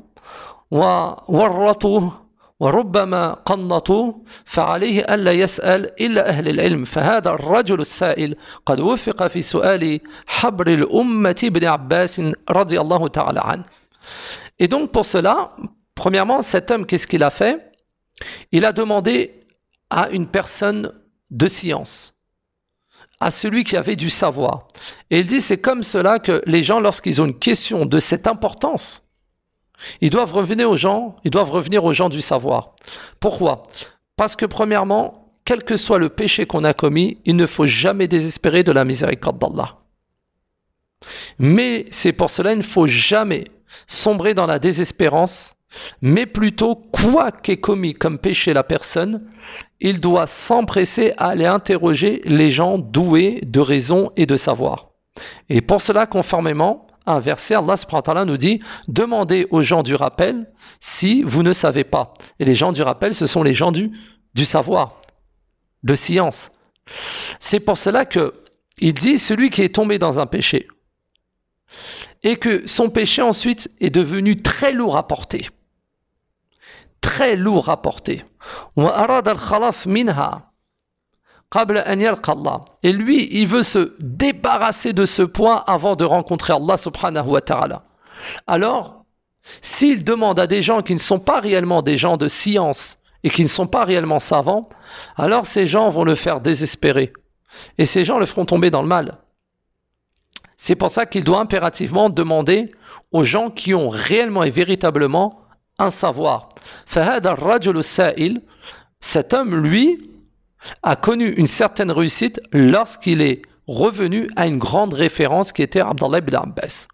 وورطوه وربما قنطوا فعليه ألا يسأل إلا أهل العلم فهذا الرجل السائل قد وفق في سؤال حبر الأمة ابن عباس رضي الله تعالى عنه. Et donc pour cela, premièrement, cet homme, qu'est-ce qu'il a fait? Il a demandé à une personne de science, à celui qui avait du savoir. Et il dit, c'est comme cela que les gens, lorsqu'ils ont une question de cette importance, ils doivent revenir aux gens du savoir. Pourquoi? Parce que premièrement, quel que soit le péché qu'on a commis, il ne faut jamais désespérer de la miséricorde d'Allah. Mais c'est pour cela qu'il ne faut jamais sombrer dans la désespérance, mais plutôt, quoi qu'ait commis comme péché la personne, il doit s'empresser à aller interroger les gens doués de raison et de savoir. Et pour cela, conformément un verset, Allah subhanahu wa ta'ala nous dit « Demandez aux gens du rappel si vous ne savez pas ». Et les gens du rappel, ce sont les gens du savoir, de science. C'est pour cela qu'il dit « Celui qui est tombé dans un péché et que son péché ensuite est devenu très lourd à porter. Très lourd à porter. وَأَرَادَ الْخَلَاص مِنْهَا قبل أن يلقى الله. Et lui, il veut se débarrasser de ce poids avant de rencontrer Allah subhanahu wa ta'ala. Alors, s'il demande à des gens qui ne sont pas réellement des gens de science et qui ne sont pas réellement savants, alors ces gens vont le faire désespérer. Et ces gens le feront tomber dans le mal. C'est pour ça qu'il doit impérativement demander aux gens qui ont réellement et véritablement un savoir. فهذا الرجل السائل, cet homme, lui, a connu une certaine réussite lorsqu'il est revenu à une grande référence qui était Abdallah ibn Abbas.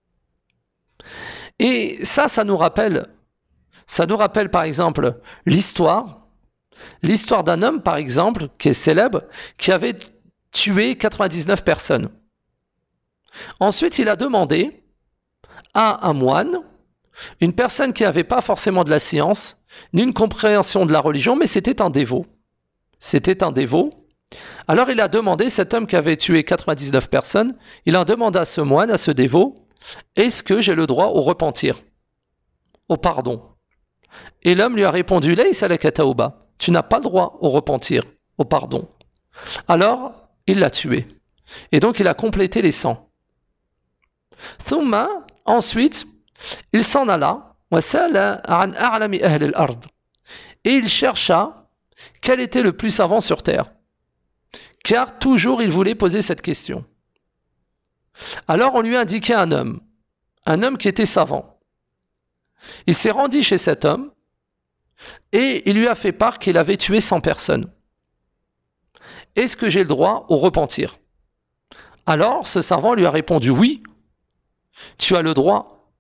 Et ça nous rappelle par exemple l'histoire d'un homme par exemple qui est célèbre, qui avait tué 99 personnes. Ensuite, il a demandé à un moine, une personne qui n'avait pas forcément de la science, ni une compréhension de la religion, mais c'était un dévot. C'était un dévot. Alors il a demandé, cet homme qui avait tué 99 personnes, il a demandé à ce moine, à ce dévot, est-ce que j'ai le droit au repentir, au pardon? Et l'homme lui a répondu, Laysa laka tawba, tu n'as pas le droit au repentir, au pardon. Alors il l'a tué. Et donc il a complété les 100. Thumma, ensuite, il s'en alla, wasala an a'lami ahli al-ard. Et il chercha quel était le plus savant sur terre? Car toujours il voulait poser cette question. Alors on lui a indiqué un homme qui était savant. Il s'est rendu chez cet homme et il lui a fait part qu'il avait tué 100 personnes. Est-ce que j'ai le droit au repentir? Alors ce savant lui a répondu oui, tu as le droit.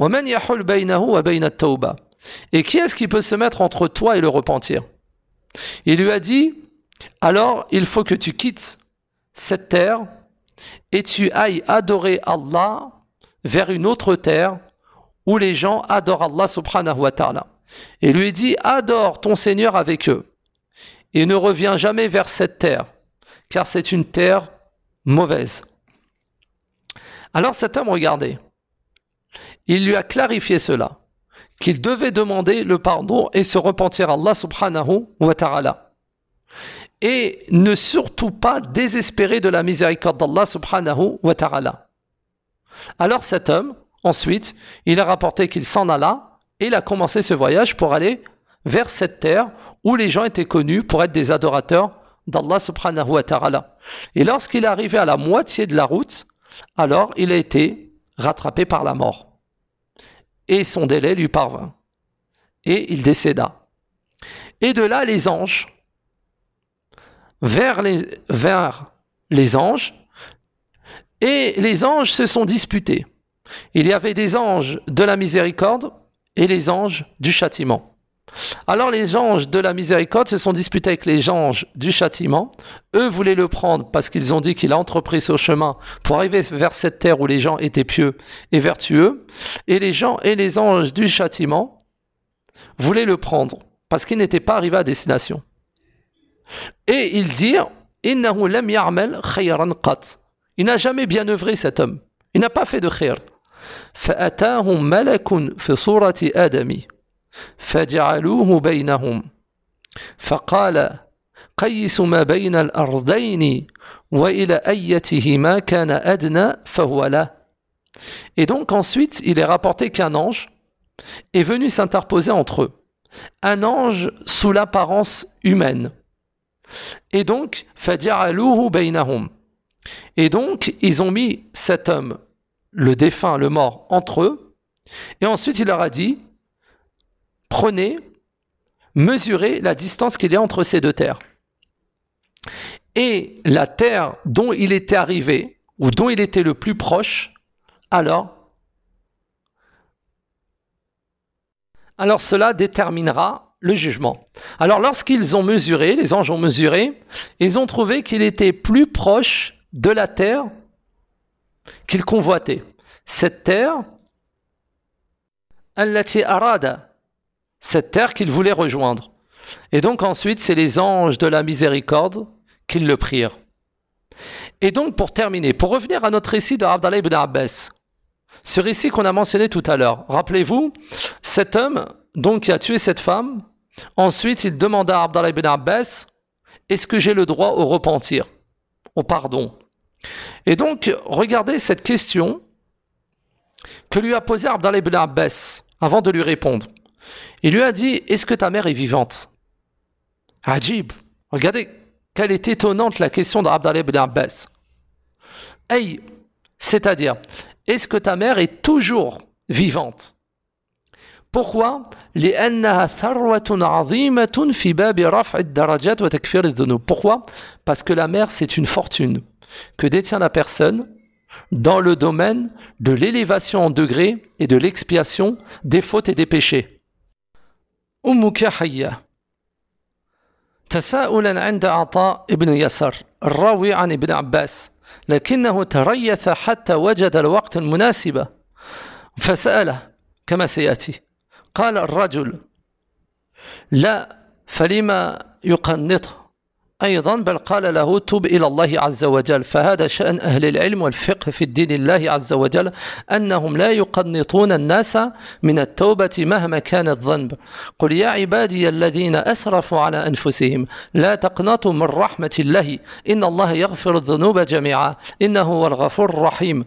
Et qui est-ce qui peut se mettre entre toi et le repentir? Il lui a dit, alors il faut que tu quittes cette terre et tu ailles adorer Allah vers une autre terre où les gens adorent Allah subhanahu wa ta'ala. Et lui dit, adore ton Seigneur avec eux. Et ne reviens jamais vers cette terre, car c'est une terre mauvaise. Alors cet homme, regardez, il lui a clarifié cela, qu'il devait demander le pardon et se repentir à Allah subhanahu wa ta'ala. Et ne surtout pas désespérer de la miséricorde d'Allah subhanahu wa ta'ala. Alors cet homme, ensuite, il a rapporté qu'il s'en alla et il a commencé ce voyage pour aller vers cette terre où les gens étaient connus pour être des adorateurs d'Allah subhanahu wa ta'ala. Et lorsqu'il est arrivé à la moitié de la route, alors il a été rattrapé par la mort. Et son délai lui parvint. Et il décéda. Et de là, les anges, vers les anges, et les anges se sont disputés. Il y avait des anges de la miséricorde et les anges du châtiment. Alors les anges de la miséricorde se sont disputés avec les anges du châtiment. Eux voulaient le prendre parce qu'ils ont dit qu'il a entrepris ce chemin pour arriver vers cette terre où les gens étaient pieux et vertueux. Et les anges du châtiment voulaient le prendre parce qu'il n'était pas arrivé à destination. Et ils dirent « Innahu lam ya'mal khayran qat » Il n'a jamais bien œuvré cet homme. Il n'a pas fait de khayr. فَأَتَاهُمْ مَلَكٌ فِي صُورَةِ آدَمِ فجعلوه بينهم فقال قيسوا ما بين الأرضين وإلى أيتهما كان أدنى فهو له. Et donc ensuite il est rapporté qu'un ange est venu s'interposer entre eux, un ange sous l'apparence humaine. Et donc فجعلوه بينهم. Et donc ils ont mis cet homme, le défunt, le mort, entre eux, et ensuite il leur a dit: prenez, mesurez la distance qu'il y a entre ces deux terres. Et la terre dont il était arrivé, ou dont il était le plus proche, alors cela déterminera le jugement. Alors lorsqu'ils ont mesuré, les anges ont mesuré, ils ont trouvé qu'il était plus proche de la terre qu'ils convoitaient. Cette terre, allati arada, cette terre qu'il voulait rejoindre. Et donc ensuite, c'est les anges de la miséricorde qui le prirent. Et donc pour terminer, pour revenir à notre récit de Abdallah ibn Abbas, ce récit qu'on a mentionné tout à l'heure, rappelez-vous, cet homme donc qui a tué cette femme, ensuite il demanda à Abdallah ibn Abbas: est-ce que j'ai le droit au repentir, au pardon? Et donc regardez cette question que lui a posée Abdallah ibn Abbas avant de lui répondre. Il lui a dit: est-ce que ta mère est vivante? Ajib. Regardez quelle est étonnante la question d'Abdallah ibn Abbas. Hey, c'est-à-dire, est-ce que ta mère est toujours vivante? Pourquoi? Pourquoi? Parce que la mère, c'est une fortune que détient la personne dans le domaine de l'élévation en degré et de l'expiation des fautes et des péchés. Hayya. تساؤلا عند عطاء ابن يسار الراوي عن ابن عباس، لكنه تريث حتى وجد الوقت المناسب فسأله كما سيأتي. قال الرجل: لا، فلما يقنطه أيضا، بل قال له: تب إلى الله عز وجل. فهذا شأن أهل العلم والفقه في الدين الله عز وجل، أنهم لا يقنطون الناس من التوبة مهما كان الذنب. قل يا عبادي الذين أسرفوا على أنفسهم لا تقنطوا من رحمة الله إن الله يغفر الذنوب جميعا إنه هو الغفور الرحيم.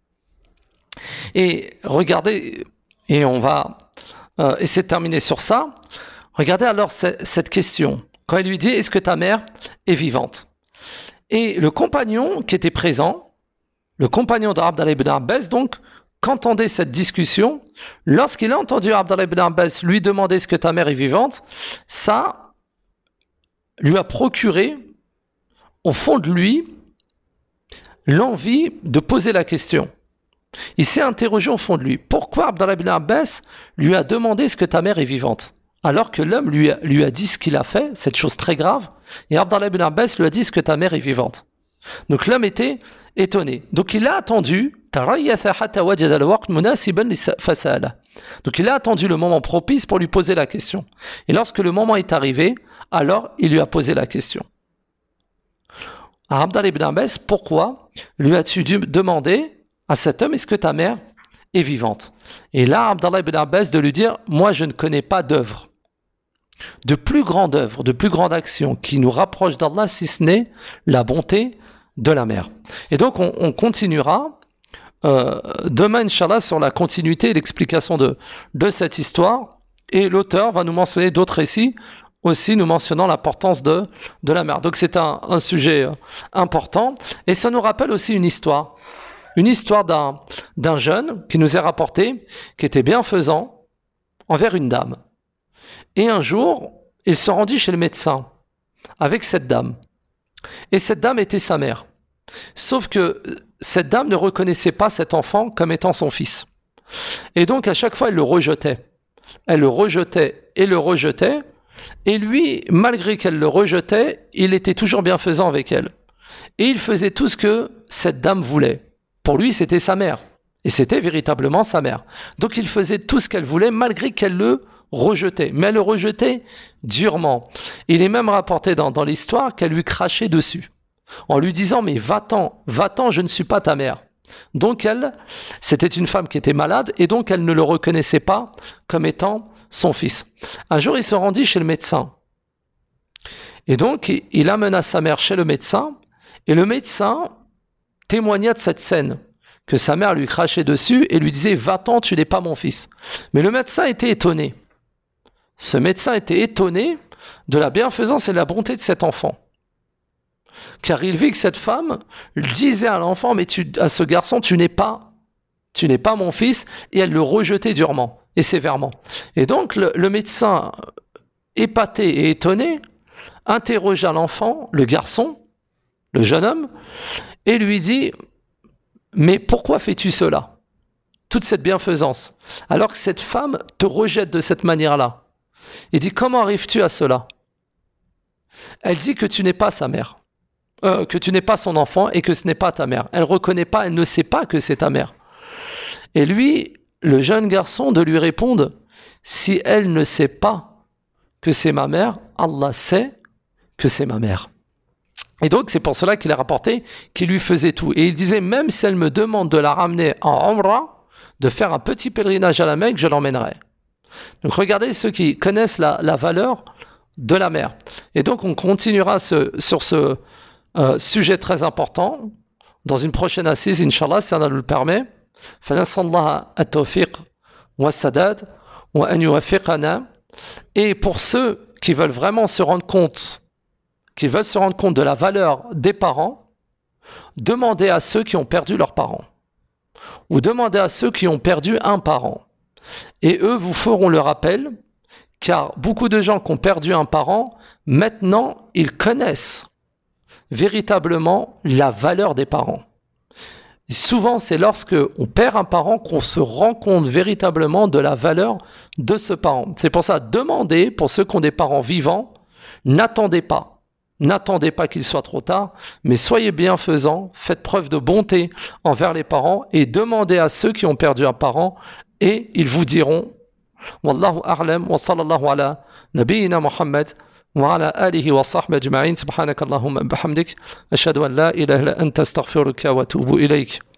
Et regardez, et on va essayer de terminer sur ça. Regardez alors cette question. Quand il lui dit: est-ce que ta mère est vivante? Et le compagnon qui était présent, le compagnon d'Abdallah ibn Abbas, donc, qu'entendait cette discussion, lorsqu'il a entendu Abdallah ibn Abbas lui demander: est-ce que ta mère est vivante? Ça lui a procuré, au fond de lui, l'envie de poser la question. Il s'est interrogé au fond de lui. Pourquoi Abdallah ibn Abbas lui a demandé: est-ce que ta mère est vivante? Alors que l'homme lui a dit ce qu'il a fait, cette chose très grave, et Abdallah ibn Abbas lui a dit: est-ce que ta mère est vivante? Donc l'homme était étonné. Donc il a attendu, Donc il a attendu le moment propice pour lui poser la question. Et lorsque le moment est arrivé, alors il lui a posé la question. À Abdallah ibn Abbas, pourquoi lui as-tu dû demander à cet homme, est-ce que ta mère est vivante? Et là, Abdallah ibn Abbas de lui dire, moi je ne connais pas d'œuvre, de plus grande œuvre, de plus grande action qui nous rapproche d'Allah si ce n'est la bonté de la mère. Et donc on continuera demain, Inch'Allah, sur la continuité et l'explication de cette histoire. Et l'auteur va nous mentionner d'autres récits, aussi nous mentionnant l'importance de la mère. Donc c'est un sujet important. Et ça nous rappelle aussi une histoire d'un jeune qui nous est rapporté, qui était bienfaisant envers une dame. Et un jour, il se rendit chez le médecin avec cette dame. Et cette dame était sa mère. Sauf que cette dame ne reconnaissait pas cet enfant comme étant son fils. Et donc à chaque fois, elle le rejetait. Elle le rejetait et le rejetait. Et lui, malgré qu'elle le rejetait, il était toujours bienfaisant avec elle. Et il faisait tout ce que cette dame voulait. Pour lui, c'était sa mère. Et c'était véritablement sa mère. Donc il faisait tout ce qu'elle voulait, malgré qu'elle le rejetait. Mais elle le rejetait durement. Il est même rapporté dans l'histoire qu'elle lui crachait dessus, en lui disant « mais va-t'en, va-t'en, je ne suis pas ta mère ». Donc c'était une femme qui était malade, et donc elle ne le reconnaissait pas comme étant son fils. Un jour, il se rendit chez le médecin. Et donc, il amena sa mère chez le médecin, et le médecin témoigna de cette scène, que sa mère lui crachait dessus et lui disait « va-t'en, tu n'es pas mon fils ». Mais le médecin était étonné. Ce médecin était étonné de la bienfaisance et de la bonté de cet enfant. Car il vit que cette femme disait à l'enfant, mais à ce garçon, tu n'es pas mon fils, et elle le rejetait durement et sévèrement. Et donc le médecin, épaté et étonné, interrogea l'enfant, le garçon, le jeune homme, et lui dit, mais pourquoi fais-tu cela? Toute cette bienfaisance, alors que cette femme te rejette de cette manière-là. Il dit, comment arrives-tu à cela? Elle dit que tu n'es pas sa mère. Que tu n'es pas son enfant et que ce n'est pas ta mère. Elle ne reconnaît pas, elle ne sait pas que c'est ta mère. Et lui, le jeune garçon, de lui répondre, si elle ne sait pas que c'est ma mère, Allah sait que c'est ma mère. Et donc c'est pour cela qu'il a rapporté qu'il lui faisait tout. Et il disait, même si elle me demande de la ramener en Umrah, de faire un petit pèlerinage à la Mecque, je l'emmènerai. Donc regardez ceux qui connaissent la valeur de la mère. Et donc on continuera sur ce sujet très important dans une prochaine assise, Inch'Allah, si Allah nous le permet. فنسأل الله التوفيق والسداد وأن يوفقنا. Et pour ceux qui veulent vraiment se rendre compte, de la valeur des parents, demandez à ceux qui ont perdu leurs parents, ou demandez à ceux qui ont perdu un parent. Et eux vous feront le rappel, car beaucoup de gens qui ont perdu un parent, maintenant ils connaissent véritablement la valeur des parents. Et souvent, c'est lorsque on perd un parent qu'on se rend compte véritablement de la valeur de ce parent. C'est pour ça, demandez, pour ceux qui ont des parents vivants, n'attendez pas qu'il soit trop tard, mais soyez bienfaisants, faites preuve de bonté envers les parents et demandez à ceux qui ont perdu un parent et ils vous diront Wallahu a'lam wa sallallahu ala nabiyyina Muhammad وعلى آله وصحبه أجمعين سبحانك اللهم وبحمدك أشهد أن لا إله إلا أنت أستغفرك وأتوب إليك